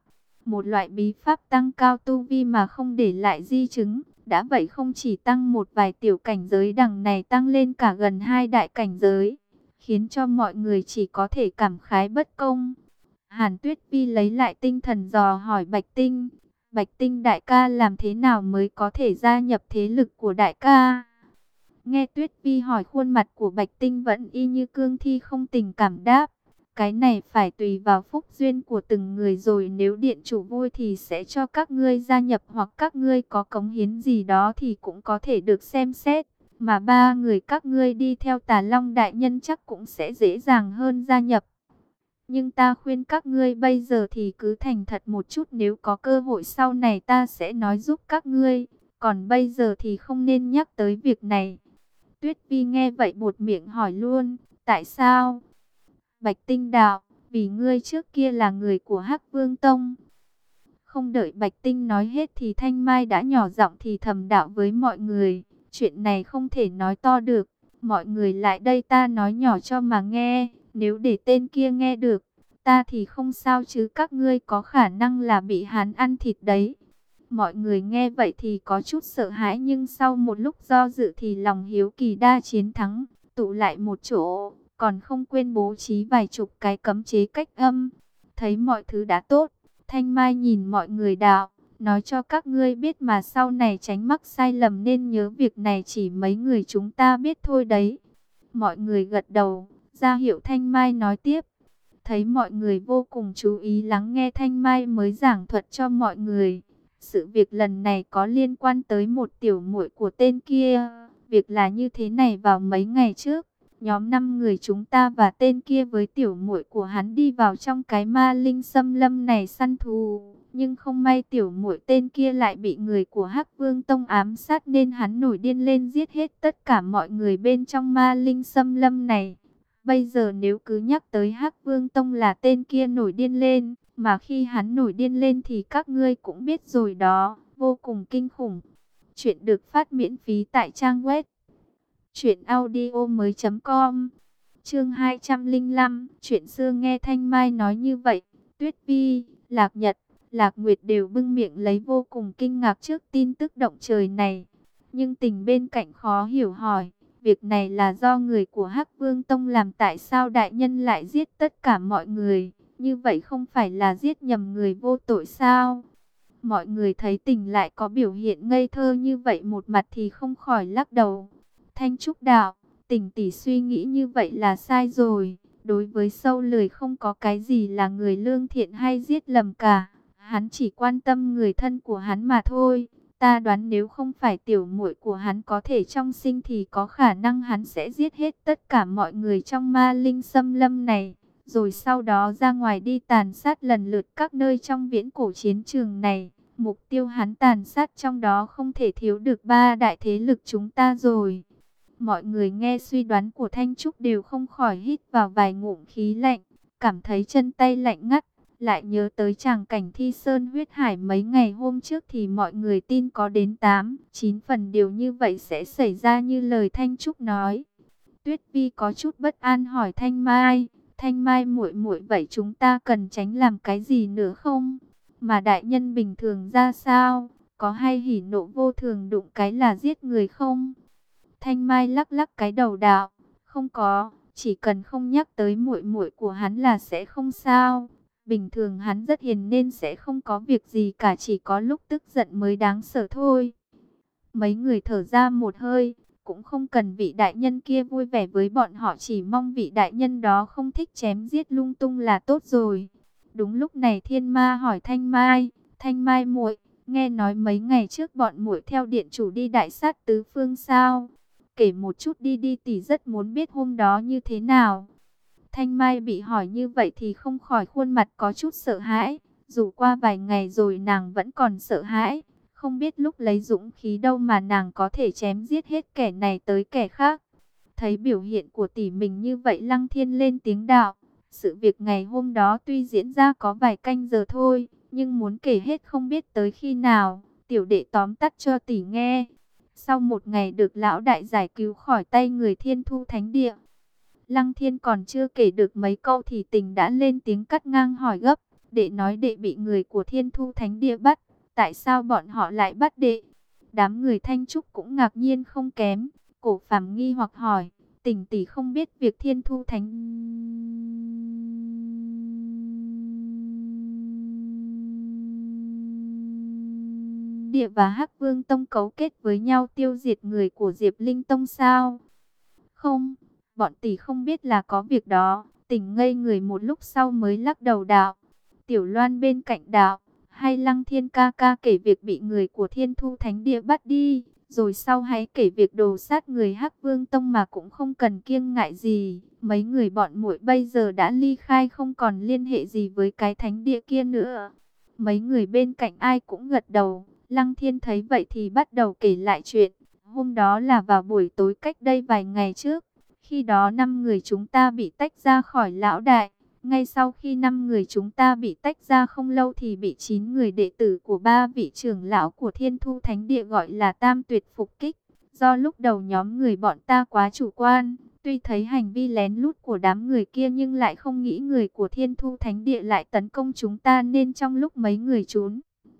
một loại bí pháp tăng cao tu vi mà không để lại di chứng. Đã vậy không chỉ tăng một vài tiểu cảnh giới, đằng này tăng lên cả gần hai đại cảnh giới, khiến cho mọi người chỉ có thể cảm khái bất công. Hàn Tuyết Vi lấy lại tinh thần dò hỏi Bạch Tinh, Bạch Tinh đại ca, làm thế nào mới có thể gia nhập thế lực của đại ca? Nghe Tuyết Vi hỏi, khuôn mặt của Bạch Tinh vẫn y như cương thi, không tình cảm đáp. Cái này phải tùy vào phúc duyên của từng người rồi, nếu điện chủ vui thì sẽ cho các ngươi gia nhập, hoặc các ngươi có cống hiến gì đó thì cũng có thể được xem xét. Mà ba người các ngươi đi theo Tà Long đại nhân chắc cũng sẽ dễ dàng hơn gia nhập. Nhưng ta khuyên các ngươi bây giờ thì cứ thành thật một chút, nếu có cơ hội sau này ta sẽ nói giúp các ngươi. Còn bây giờ thì không nên nhắc tới việc này. Tuyết Vi nghe vậy buột miệng hỏi luôn, tại sao? Bạch Tinh đạo, vì ngươi trước kia là người của Hắc Vương Tông. Không đợi Bạch Tinh nói hết thì Thanh Mai đã nhỏ giọng thì thầm đạo với mọi người, chuyện này không thể nói to được, mọi người lại đây ta nói nhỏ cho mà nghe, nếu để tên kia nghe được, ta thì không sao chứ các ngươi có khả năng là bị hắn ăn thịt đấy. Mọi người nghe vậy thì có chút sợ hãi, nhưng sau một lúc do dự thì lòng hiếu kỳ đa chiến thắng, tụ lại một chỗ, còn không quên bố trí vài chục cái cấm chế cách âm. Thấy mọi thứ đã tốt, Thanh Mai nhìn mọi người đạo, nói cho các ngươi biết mà sau này tránh mắc sai lầm nên nhớ việc này chỉ mấy người chúng ta biết thôi đấy. Mọi người gật đầu, ra hiệu Thanh Mai nói tiếp. Thấy mọi người vô cùng chú ý lắng nghe, Thanh Mai mới giảng thuật cho mọi người. Sự việc lần này có liên quan tới một tiểu muội của tên kia. Việc là như thế này, vào mấy ngày trước, nhóm năm người chúng ta và tên kia với tiểu muội của hắn đi vào trong cái ma linh xâm lâm này săn thú. Nhưng không may tiểu muội tên kia lại bị người của Hắc Vương Tông ám sát, nên hắn nổi điên lên giết hết tất cả mọi người bên trong ma linh xâm lâm này. Bây giờ nếu cứ nhắc tới Hắc Vương Tông là tên kia nổi điên lên, mà khi hắn nổi điên lên thì các ngươi cũng biết rồi đó, vô cùng kinh khủng. Chuyện được phát miễn phí tại trang web truyện audio mới chấm com. Chương hai trăm lẻ năm, chuyện xưa. Nghe Thanh Mai nói như vậy, Tuyết Vi, Lạc Nhật, Lạc Nguyệt đều bưng miệng lấy, vô cùng kinh ngạc trước tin tức động trời này. Nhưng Tình bên cạnh khó hiểu hỏi, việc này là do người của Hắc Vương Tông làm, tại sao đại nhân lại giết tất cả mọi người? Như vậy không phải là giết nhầm người vô tội sao? Mọi người thấy Tình lại có biểu hiện ngây thơ như vậy một mặt thì không khỏi lắc đầu. Thanh Trúc đạo, Tình tỷ suy nghĩ như vậy là sai rồi. Đối với Sâu Lười không có cái gì là người lương thiện hay giết lầm cả. Hắn chỉ quan tâm người thân của hắn mà thôi. Ta đoán nếu không phải tiểu muội của hắn có thể trong sinh thì có khả năng hắn sẽ giết hết tất cả mọi người trong ma linh xâm lâm này. Rồi sau đó ra ngoài đi tàn sát lần lượt các nơi trong viễn cổ chiến trường này. Mục tiêu hắn tàn sát trong đó không thể thiếu được ba đại thế lực chúng ta rồi. Mọi người nghe suy đoán của Thanh Trúc đều không khỏi hít vào vài ngụm khí lạnh, cảm thấy chân tay lạnh ngắt. Lại nhớ tới tràng cảnh Thi Sơn huyết hải mấy ngày hôm trước thì mọi người tin có đến tám, chín phần điều như vậy sẽ xảy ra như lời Thanh Trúc nói. Tuyết Vi có chút bất an hỏi Thanh Mai, Thanh Mai muội muội, vậy chúng ta cần tránh làm cái gì nữa không? Mà đại nhân bình thường ra sao? Có hay hỉ nộ vô thường đụng cái là giết người không? Thanh Mai lắc lắc cái đầu đạo, không có, chỉ cần không nhắc tới muội muội của hắn là sẽ không sao. Bình thường hắn rất hiền nên sẽ không có việc gì cả, chỉ có lúc tức giận mới đáng sợ thôi. Mấy người thở ra một hơi, cũng không cần vị đại nhân kia vui vẻ với bọn họ, chỉ mong vị đại nhân đó không thích chém giết lung tung là tốt rồi. Đúng lúc này Thiên Ma hỏi Thanh Mai, Thanh Mai muội, nghe nói mấy ngày trước bọn muội theo điện chủ đi đại sát tứ phương sao? Kể một chút đi đi, tỷ rất muốn biết hôm đó như thế nào. Thanh Mai bị hỏi như vậy thì không khỏi khuôn mặt có chút sợ hãi. Dù qua vài ngày rồi nàng vẫn còn sợ hãi. Không biết lúc lấy dũng khí đâu mà nàng có thể chém giết hết kẻ này tới kẻ khác. Thấy biểu hiện của tỷ mình như vậy, Lăng Thiên lên tiếng đạo. Sự việc ngày hôm đó tuy diễn ra có vài canh giờ thôi, nhưng muốn kể hết không biết tới khi nào. Tiểu đệ tóm tắt cho tỷ nghe. Sau một ngày được lão đại giải cứu khỏi tay người Thiên Thu Thánh Địa, Lăng Thiên còn chưa kể được mấy câu thì Tình đã lên tiếng cắt ngang hỏi gấp. Đệ nói đệ bị người của Thiên Thu Thánh Địa bắt, tại sao bọn họ lại bắt đệ? Đám người Thanh Trúc cũng ngạc nhiên không kém. Cổ Phàm nghi hoặc hỏi, Tỉnh tỷ không biết việc Thiên Thu Thánh Địa và Hắc Vương Tông cấu kết với nhau tiêu diệt người của Diệp Linh Tông sao? Không, bọn tỷ không biết là có việc đó. Tỉnh ngây người một lúc sau mới lắc đầu đạo. Tiểu Loan bên cạnh đạo, hay Lăng Thiên ca ca kể việc bị người của Thiên Thu Thánh Địa bắt đi, rồi sau hãy kể việc đồ sát người Hắc Vương Tông mà cũng không cần kiêng ngại gì. Mấy người bọn muội bây giờ đã ly khai, không còn liên hệ gì với cái thánh địa kia nữa. Mấy người bên cạnh ai cũng gật đầu. Lăng Thiên thấy vậy thì bắt đầu kể lại chuyện. Hôm đó là vào buổi tối cách đây vài ngày trước. Khi đó năm người chúng ta bị tách ra khỏi lão đại. Ngay sau khi năm người chúng ta bị tách ra không lâu thì bị chín người đệ tử của ba vị trưởng lão của Thiên Thu Thánh Địa gọi là Tam Tuyệt phục kích. Do lúc đầu nhóm người bọn ta quá chủ quan, tuy thấy hành vi lén lút của đám người kia nhưng lại không nghĩ người của Thiên Thu Thánh Địa lại tấn công chúng ta, nên trong lúc mấy người trốn,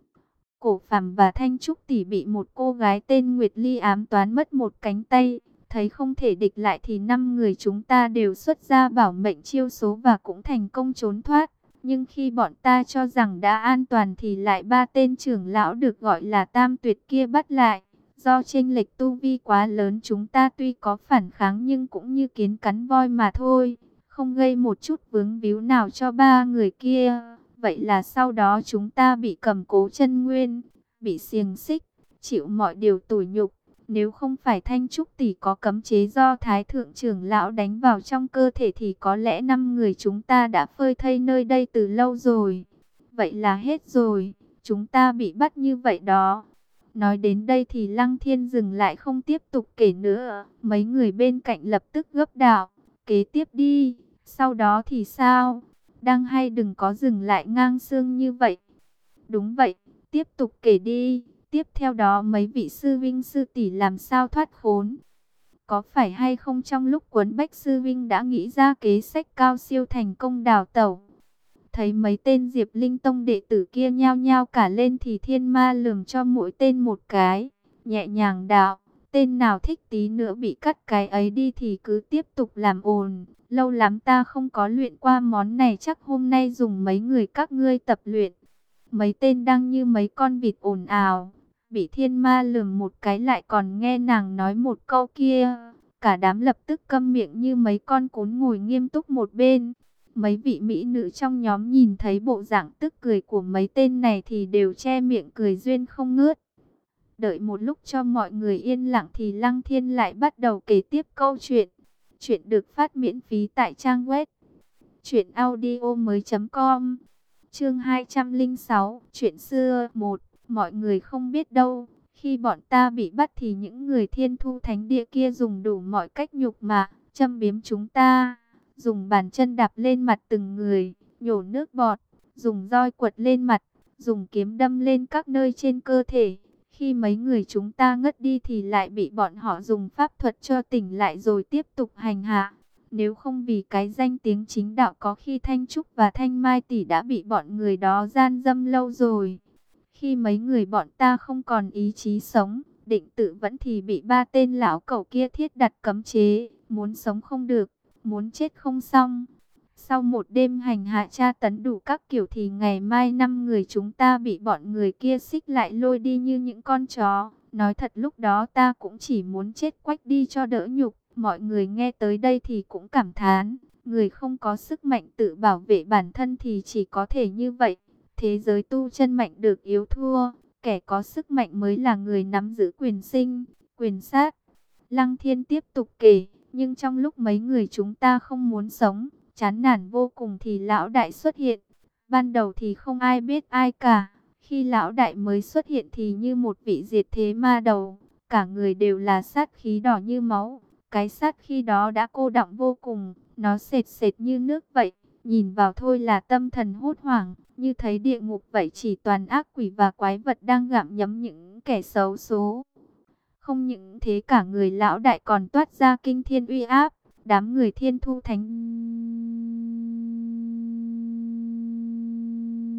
Cổ Phàm và Thanh Trúc tỷ bị một cô gái tên Nguyệt Ly ám toán mất một cánh tay. Thấy không thể địch lại thì năm người chúng ta đều xuất ra bảo mệnh chiêu số và cũng thành công trốn thoát. Nhưng khi bọn ta cho rằng đã an toàn thì lại ba tên trưởng lão được gọi là Tam Tuyệt kia bắt lại. Do chênh lệch tu vi quá lớn, chúng ta tuy có phản kháng nhưng cũng như kiến cắn voi mà thôi, không gây một chút vướng víu nào cho ba người kia. Vậy là sau đó chúng ta bị cầm cố chân nguyên, bị xiềng xích, chịu mọi điều tủi nhục. Nếu không phải Thanh Trúc tỷ có cấm chế do Thái Thượng trưởng lão đánh vào trong cơ thể thì có lẽ năm người chúng ta đã phơi thây nơi đây từ lâu rồi. Vậy là hết rồi, chúng ta bị bắt như vậy đó. Nói đến đây thì Lăng Thiên dừng lại không tiếp tục kể nữa. Mấy người bên cạnh lập tức gấp đạo, kế tiếp đi, sau đó thì sao? Đang hay đừng có dừng lại ngang xương như vậy. Đúng vậy, tiếp tục kể đi. Tiếp theo đó mấy vị sư vinh sư tỷ làm sao thoát khốn? Có phải hay không trong lúc Quấn Bách sư vinh đã nghĩ ra kế sách cao siêu thành công đào tẩu? Thấy mấy tên Diệp Linh Tông đệ tử kia nhao nhao cả lên thì Thiên Ma lườm cho mỗi tên một cái, nhẹ nhàng đạo, tên nào thích tí nữa bị cắt cái ấy đi thì cứ tiếp tục làm ồn. Lâu lắm ta không có luyện qua món này, chắc hôm nay dùng mấy người các ngươi tập luyện. Mấy tên đang như mấy con vịt ồn ào, bị Thiên Ma lườm một cái lại còn nghe nàng nói một câu kia, cả đám lập tức câm miệng như mấy con cún ngồi nghiêm túc một bên. Mấy vị mỹ nữ trong nhóm nhìn thấy bộ dạng tức cười của mấy tên này thì đều che miệng cười duyên không ngớt. Đợi một lúc cho mọi người yên lặng thì Lăng Thiên lại bắt đầu kể tiếp câu chuyện. Chuyện được phát miễn phí tại trang web truyện audio mới chấm com. Chương hai trăm lẻ sáu, chuyện xưa một. Mọi người không biết đâu, khi bọn ta bị bắt thì những người Thiên Thu Thánh Địa kia dùng đủ mọi cách nhục mạ, châm biếm chúng ta. Dùng bàn chân đạp lên mặt từng người, nhổ nước bọt, dùng roi quật lên mặt, dùng kiếm đâm lên các nơi trên cơ thể. Khi mấy người chúng ta ngất đi thì lại bị bọn họ dùng pháp thuật cho tỉnh lại rồi tiếp tục hành hạ. Nếu không vì cái danh tiếng chính đạo có khi Thanh Trúc và Thanh Mai tỷ đã bị bọn người đó gian dâm lâu rồi. Khi mấy người bọn ta không còn ý chí sống, định tự vẫn thì bị ba tên lão cẩu kia thiết đặt cấm chế, muốn sống không được, muốn chết không xong. Sau một đêm hành hạ tra tấn đủ các kiểu thì ngày mai năm người chúng ta bị bọn người kia xích lại lôi đi như những con chó. Nói thật lúc đó ta cũng chỉ muốn chết quách đi cho đỡ nhục. Mọi người nghe tới đây thì cũng cảm thán, người không có sức mạnh tự bảo vệ bản thân thì chỉ có thể như vậy. Thế giới tu chân mạnh được yếu thua, kẻ có sức mạnh mới là người nắm giữ quyền sinh, quyền sát. Lăng Thiên tiếp tục kể, nhưng trong lúc mấy người chúng ta không muốn sống, chán nản vô cùng thì lão đại xuất hiện. Ban đầu thì không ai biết ai cả, khi lão đại mới xuất hiện thì như một vị diệt thế ma đầu, cả người đều là sát khí đỏ như máu. Cái sát khi đó đã cô đọng vô cùng, nó sệt sệt như nước vậy, nhìn vào thôi là tâm thần hốt hoảng, như thấy địa ngục vậy, chỉ toàn ác quỷ và quái vật đang gặm nhấm những kẻ xấu số. Không những thế, cả người lão đại còn toát ra kinh thiên uy áp, đám người Thiên Thu Thánh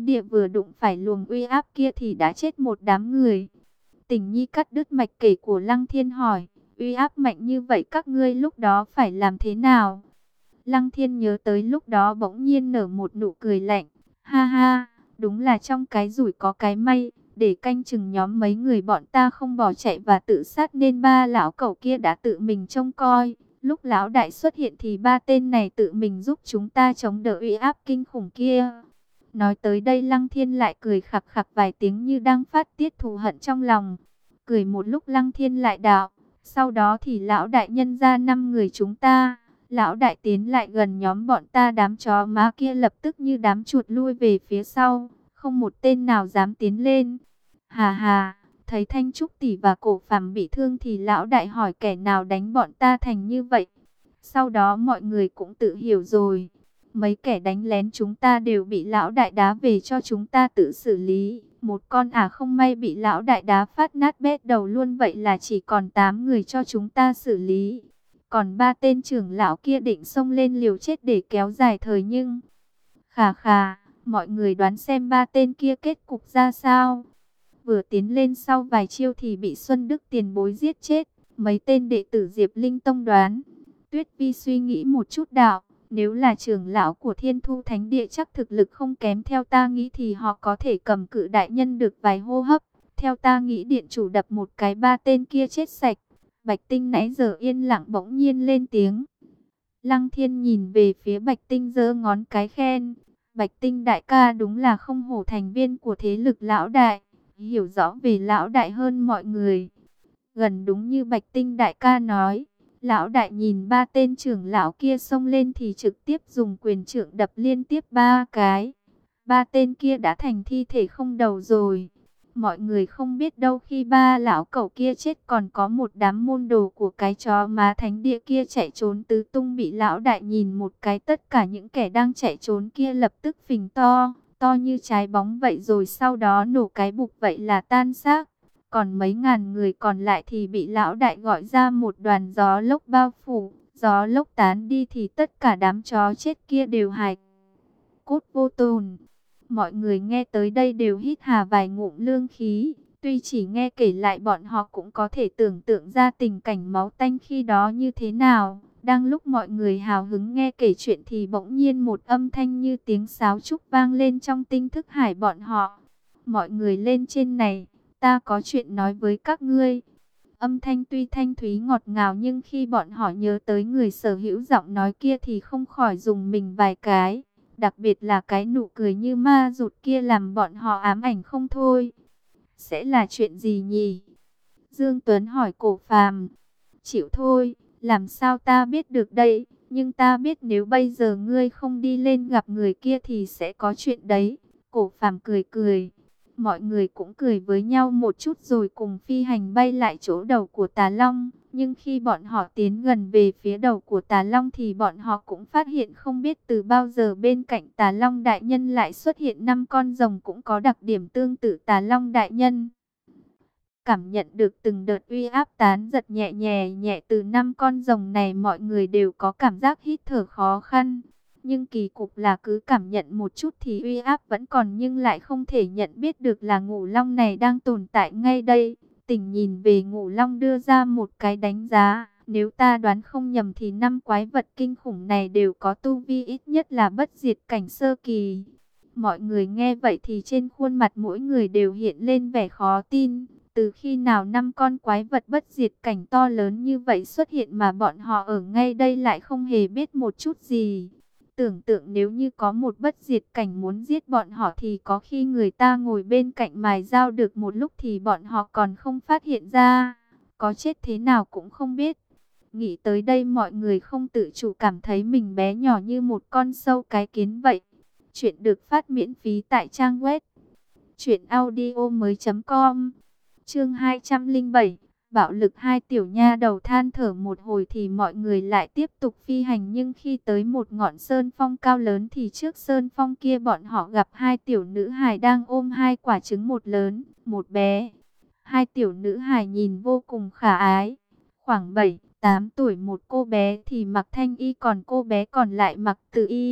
thánh địa vừa đụng phải luồng uy áp kia thì đã chết một đám người. Tình Nhi cắt đứt mạch kể của Lăng Thiên hỏi, uy áp mạnh như vậy các ngươi lúc đó phải làm thế nào? Lăng Thiên nhớ tới lúc đó bỗng nhiên nở một nụ cười lạnh, ha ha, đúng là trong cái rủi có cái may, để canh chừng nhóm mấy người bọn ta không bỏ chạy và tự sát nên ba lão cẩu kia đã tự mình trông coi. Lúc lão đại xuất hiện thì ba tên này tự mình giúp chúng ta chống đỡ uy áp kinh khủng kia. Nói tới đây Lăng Thiên lại cười khặc khặc vài tiếng như đang phát tiết thù hận trong lòng. Cười một lúc Lăng Thiên lại đạo, sau đó thì lão đại nhân ra năm người chúng ta. Lão đại tiến lại gần nhóm bọn ta, đám chó má kia lập tức như đám chuột lui về phía sau, không một tên nào dám tiến lên. Hà hà, thấy Thanh Trúc tỷ và Cổ Phàm bị thương thì lão đại hỏi kẻ nào đánh bọn ta thành như vậy. Sau đó mọi người cũng tự hiểu rồi. Mấy kẻ đánh lén chúng ta đều bị lão đại đá về cho chúng ta tự xử lý. Một con ả không may bị lão đại đá phát nát bét đầu luôn, vậy là chỉ còn tám người cho chúng ta xử lý. Còn ba tên trưởng lão kia định xông lên liều chết để kéo dài thời nhưng... Khà khà, mọi người đoán xem ba tên kia kết cục ra sao? Vừa tiến lên sau vài chiêu thì bị Xuân Đức tiền bối giết chết. Mấy tên đệ tử Diệp Linh Tông đoán. Tuyết Vi suy nghĩ một chút đạo, nếu là trưởng lão của Thiên Thu Thánh Địa chắc thực lực không kém, theo ta nghĩ thì họ có thể cầm cự đại nhân được vài hô hấp. Theo ta nghĩ điện chủ đập một cái ba tên kia chết sạch. Bạch Tinh nãy giờ yên lặng bỗng nhiên lên tiếng. Lăng Thiên nhìn về phía Bạch Tinh giơ ngón cái khen. Bạch Tinh đại ca đúng là không hổ thành viên của thế lực lão đại, hiểu rõ về lão đại hơn mọi người. Gần đúng như Bạch Tinh đại ca nói, lão đại nhìn ba tên trưởng lão kia xông lên thì trực tiếp dùng quyền trượng đập liên tiếp ba cái. Ba tên kia đã thành thi thể không đầu rồi. Mọi người không biết đâu khi ba lão cẩu kia chết còn có một đám môn đồ của cái chó má thánh địa kia chạy trốn tứ tung, bị lão đại nhìn một cái tất cả những kẻ đang chạy trốn kia lập tức phình to, to như trái bóng vậy rồi sau đó nổ cái bục vậy là tan xác. Còn mấy ngàn người còn lại thì bị lão đại gọi ra một đoàn gió lốc bao phủ, gió lốc tán đi thì tất cả đám chó chết kia đều hài cốt vô tồn. Mọi người nghe tới đây đều hít hà vài ngụm lương khí. Tuy chỉ nghe kể lại bọn họ cũng có thể tưởng tượng ra tình cảnh máu tanh khi đó như thế nào. Đang lúc mọi người hào hứng nghe kể chuyện thì bỗng nhiên một âm thanh như tiếng sáo trúc vang lên trong tinh thức hải bọn họ. Mọi người lên trên này, ta có chuyện nói với các ngươi. Âm thanh tuy thanh thúy ngọt ngào nhưng khi bọn họ nhớ tới người sở hữu giọng nói kia thì không khỏi dùng mình vài cái. Đặc biệt là cái nụ cười như ma rụt kia làm bọn họ ám ảnh không thôi. Sẽ là chuyện gì nhỉ? Dương Tuấn hỏi Cổ Phàm. Chịu thôi, làm sao ta biết được đây? Nhưng ta biết nếu bây giờ ngươi không đi lên gặp người kia thì sẽ có chuyện đấy. Cổ Phàm cười cười. Mọi người cũng cười với nhau một chút rồi cùng phi hành bay lại chỗ đầu của Tà Long. Nhưng khi bọn họ tiến gần về phía đầu của Tà Long thì bọn họ cũng phát hiện không biết từ bao giờ bên cạnh Tà Long đại nhân lại xuất hiện năm con rồng cũng có đặc điểm tương tự Tà Long đại nhân. Cảm nhận được từng đợt uy áp tán giật nhẹ nhẹ nhẹ từ năm con rồng này, mọi người đều có cảm giác hít thở khó khăn. Nhưng kỳ cục là cứ cảm nhận một chút thì uy áp vẫn còn, nhưng lại không thể nhận biết được là Ngũ Long này đang tồn tại ngay đây. Tỉnh nhìn về Ngũ Long đưa ra một cái đánh giá. Nếu ta đoán không nhầm thì năm quái vật kinh khủng này đều có tu vi ít nhất là bất diệt cảnh sơ kỳ. Mọi người nghe vậy thì trên khuôn mặt mỗi người đều hiện lên vẻ khó tin. Từ khi nào năm con quái vật bất diệt cảnh to lớn như vậy xuất hiện mà bọn họ ở ngay đây lại không hề biết một chút gì. Tưởng tượng nếu như có một bất diệt cảnh muốn giết bọn họ thì có khi người ta ngồi bên cạnh mài dao được một lúc thì bọn họ còn không phát hiện ra. Có chết thế nào cũng không biết. Nghĩ tới đây mọi người không tự chủ cảm thấy mình bé nhỏ như một con sâu cái kiến vậy. Chuyện được phát miễn phí tại trang web truyện audio mới chấm com. Chương hai trăm lẻ bảy, bạo lực. Hai tiểu nha đầu than thở một hồi thì mọi người lại tiếp tục phi hành, nhưng khi tới một ngọn sơn phong cao lớn thì trước sơn phong kia bọn họ gặp hai tiểu nữ hài đang ôm hai quả trứng, một lớn, một bé. Hai tiểu nữ hài nhìn vô cùng khả ái, khoảng bảy, tám tuổi, một cô bé thì mặc thanh y còn cô bé còn lại mặc tử y.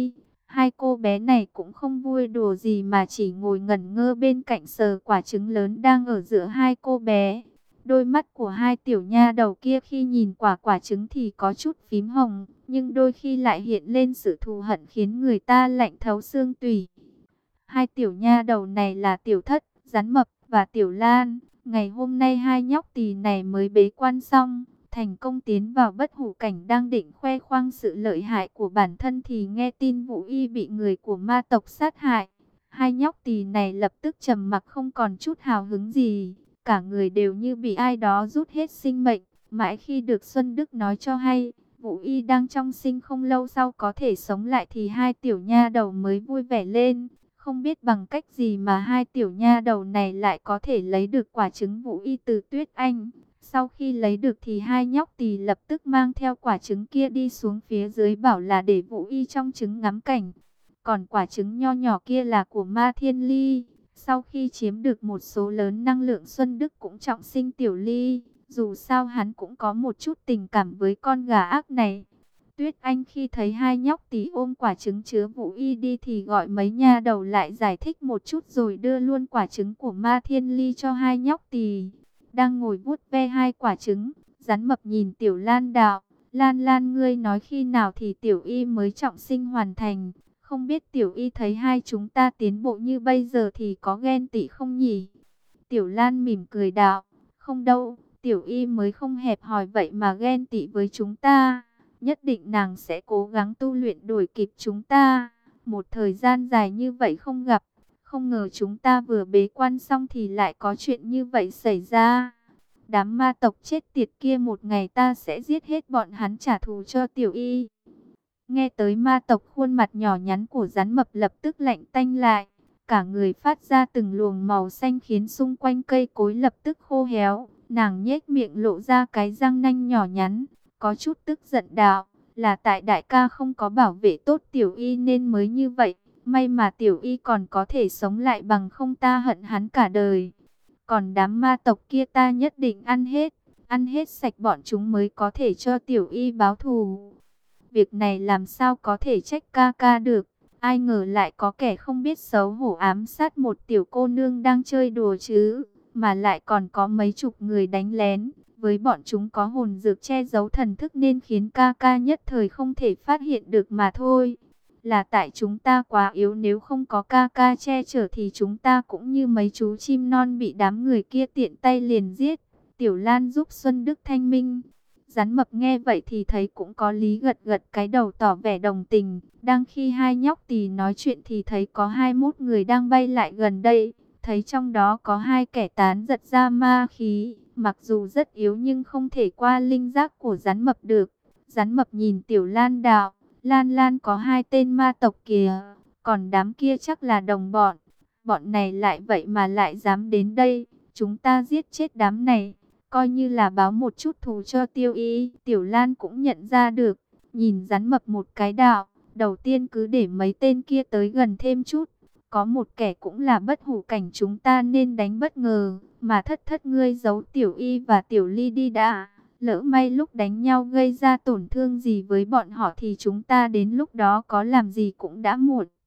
Hai cô bé này cũng không vui đùa gì mà chỉ ngồi ngẩn ngơ bên cạnh sờ quả trứng lớn đang ở giữa hai cô bé. Đôi mắt của hai tiểu nha đầu kia khi nhìn quả quả trứng thì có chút phím hồng, nhưng đôi khi lại hiện lên sự thù hận khiến người ta lạnh thấu xương tủy. Hai tiểu nha đầu này là Tiểu Thất, Rắn Mập và Tiểu Lan. Ngày hôm nay hai nhóc tỳ này mới bế quan xong, thành công tiến vào bất hủ cảnh, đang định khoe khoang sự lợi hại của bản thân thì nghe tin Vũ Y bị người của ma tộc sát hại. Hai nhóc tỳ này lập tức trầm mặc không còn chút hào hứng gì, cả người đều như bị ai đó rút hết sinh mệnh. Mãi khi được Xuân Đức nói cho hay Vũ Y đang trong sinh không lâu sau có thể sống lại thì hai tiểu nha đầu mới vui vẻ lên. Không biết bằng cách gì mà hai tiểu nha đầu này lại có thể lấy được quả trứng Vũ Y từ Tuyết Anh. Sau khi lấy được thì hai nhóc tỳ lập tức mang theo quả trứng kia đi xuống phía dưới, bảo là để Vũ Y trong trứng ngắm cảnh. Còn quả trứng nho nhỏ kia là của Ma Thiên Ly. Sau khi chiếm được một số lớn năng lượng, Xuân Đức cũng trọng sinh Tiểu Ly. Dù sao hắn cũng có một chút tình cảm với con gà ác này. Tuyết Anh khi thấy hai nhóc tí ôm quả trứng chứa Vũ Y đi thì gọi mấy nha đầu lại giải thích một chút rồi đưa luôn quả trứng của Ma Thiên Ly cho hai nhóc tỳ. Đang ngồi vuốt ve hai quả trứng, Rắn Mập nhìn Tiểu Lan đạo: Lan Lan, ngươi nói khi nào thì Tiểu Y mới trọng sinh hoàn thành? Không biết Tiểu Y thấy hai chúng ta tiến bộ như bây giờ thì có ghen tị không nhỉ? Tiểu Lan mỉm cười đạo: không đâu, Tiểu Y mới không hẹp hòi vậy mà ghen tị với chúng ta. Nhất định nàng sẽ cố gắng tu luyện đuổi kịp chúng ta. Một thời gian dài như vậy không gặp, không ngờ chúng ta vừa bế quan xong thì lại có chuyện như vậy xảy ra. Đám ma tộc chết tiệt kia, một ngày ta sẽ giết hết bọn hắn trả thù cho Tiểu Y. Nghe tới ma tộc, khuôn mặt nhỏ nhắn của Rắn Mập lập tức lạnh tanh lại. Cả người phát ra từng luồng màu xanh khiến xung quanh cây cối lập tức khô héo. Nàng nhếch miệng lộ ra cái răng nanh nhỏ nhắn, có chút tức giận đạo: là tại đại ca không có bảo vệ tốt Tiểu Y nên mới như vậy. May mà Tiểu Y còn có thể sống lại, bằng không ta hận hắn cả đời. Còn đám ma tộc kia ta nhất định ăn hết, ăn hết sạch bọn chúng mới có thể cho Tiểu Y báo thù. Việc này làm sao có thể trách ca ca được. Ai ngờ lại có kẻ không biết xấu hổ ám sát một tiểu cô nương đang chơi đùa chứ. Mà lại còn có mấy chục người đánh lén. Với bọn chúng có hồn dược che giấu thần thức nên khiến ca ca nhất thời không thể phát hiện được mà thôi. Là tại chúng ta quá yếu, nếu không có ca ca che chở thì chúng ta cũng như mấy chú chim non bị đám người kia tiện tay liền giết. Tiểu Lan giúp Xuân Đức thanh minh. Rắn Mập nghe vậy thì thấy cũng có lý, gật gật cái đầu tỏ vẻ đồng tình. Đang khi hai nhóc tỳ nói chuyện thì thấy có hai mốt người đang bay lại gần đây. Thấy trong đó có hai kẻ tán giật ra ma khí, mặc dù rất yếu nhưng không thể qua linh giác của Rắn Mập được. Rắn Mập nhìn Tiểu Lan đạo: Lan Lan, có hai tên ma tộc kìa, còn đám kia chắc là đồng bọn. Bọn này lại vậy mà lại dám đến đây, chúng ta giết chết đám này, coi như là báo một chút thù cho Tiêu Y. Tiểu Lan cũng nhận ra được, nhìn Rắn Mập một cái đạo: đầu tiên cứ để mấy tên kia tới gần thêm chút. Có một kẻ cũng là bất hủ cảnh, chúng ta nên đánh bất ngờ. Mà Thất Thất, ngươi giấu Tiểu Y và Tiểu Ly đi đã. Lỡ may lúc đánh nhau gây ra tổn thương gì với bọn họ thì chúng ta đến lúc đó có làm gì cũng đã muộn.